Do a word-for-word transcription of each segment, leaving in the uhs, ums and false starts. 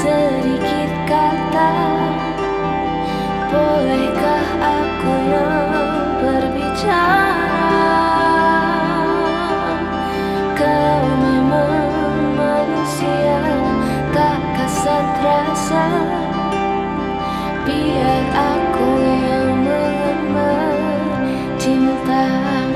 sedikit kata. Bolehkah aku yang berbicara? Kau memang manusia tak kasat rasa. Biar aku yang mengemar cinta.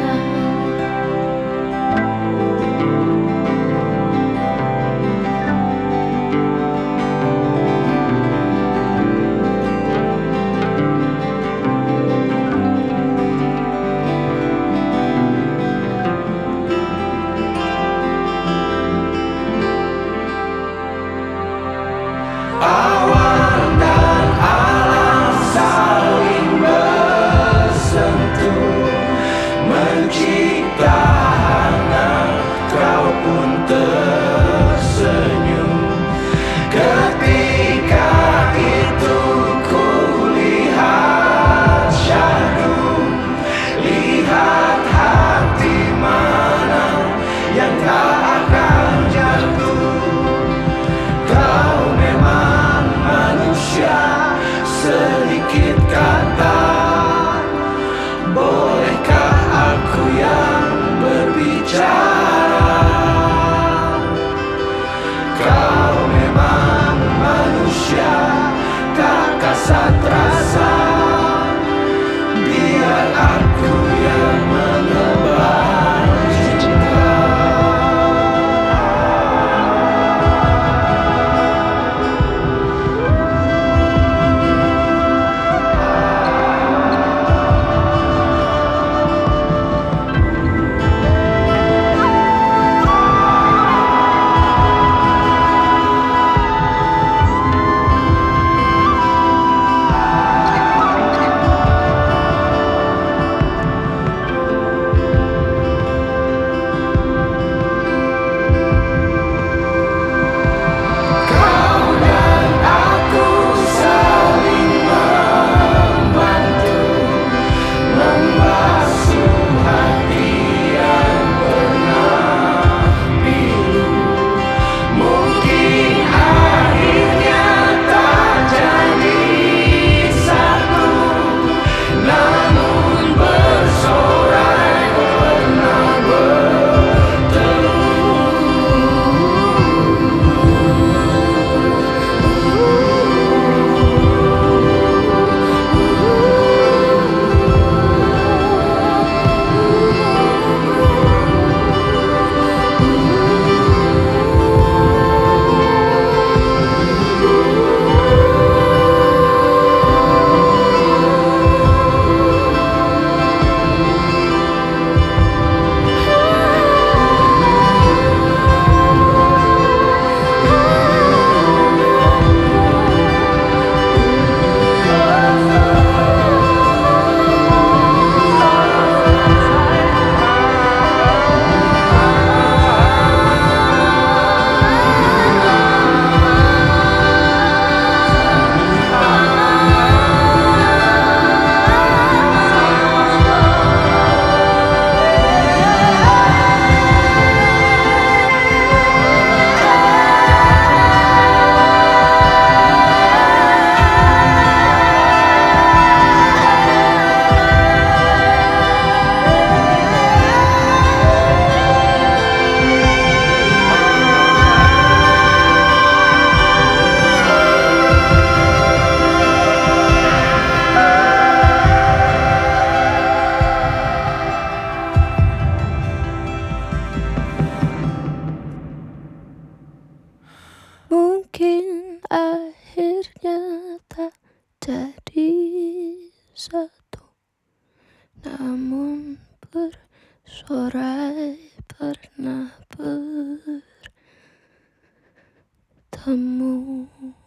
Awan dan alam saling bersentuh, mencipta hangat, kau pun tersenyum. Ketika itu kulihat syahdu, lihat hati mana yang tak akan jatuh. Kau memang manusia, sedikit kata. Bolehkah aku yang berbicara? Kau memang manusia, tak kasat rasa. Biar aku yang menebar cinta. Mungkin akhirnya tak jadi satu, namun bersorai pernah bertemu.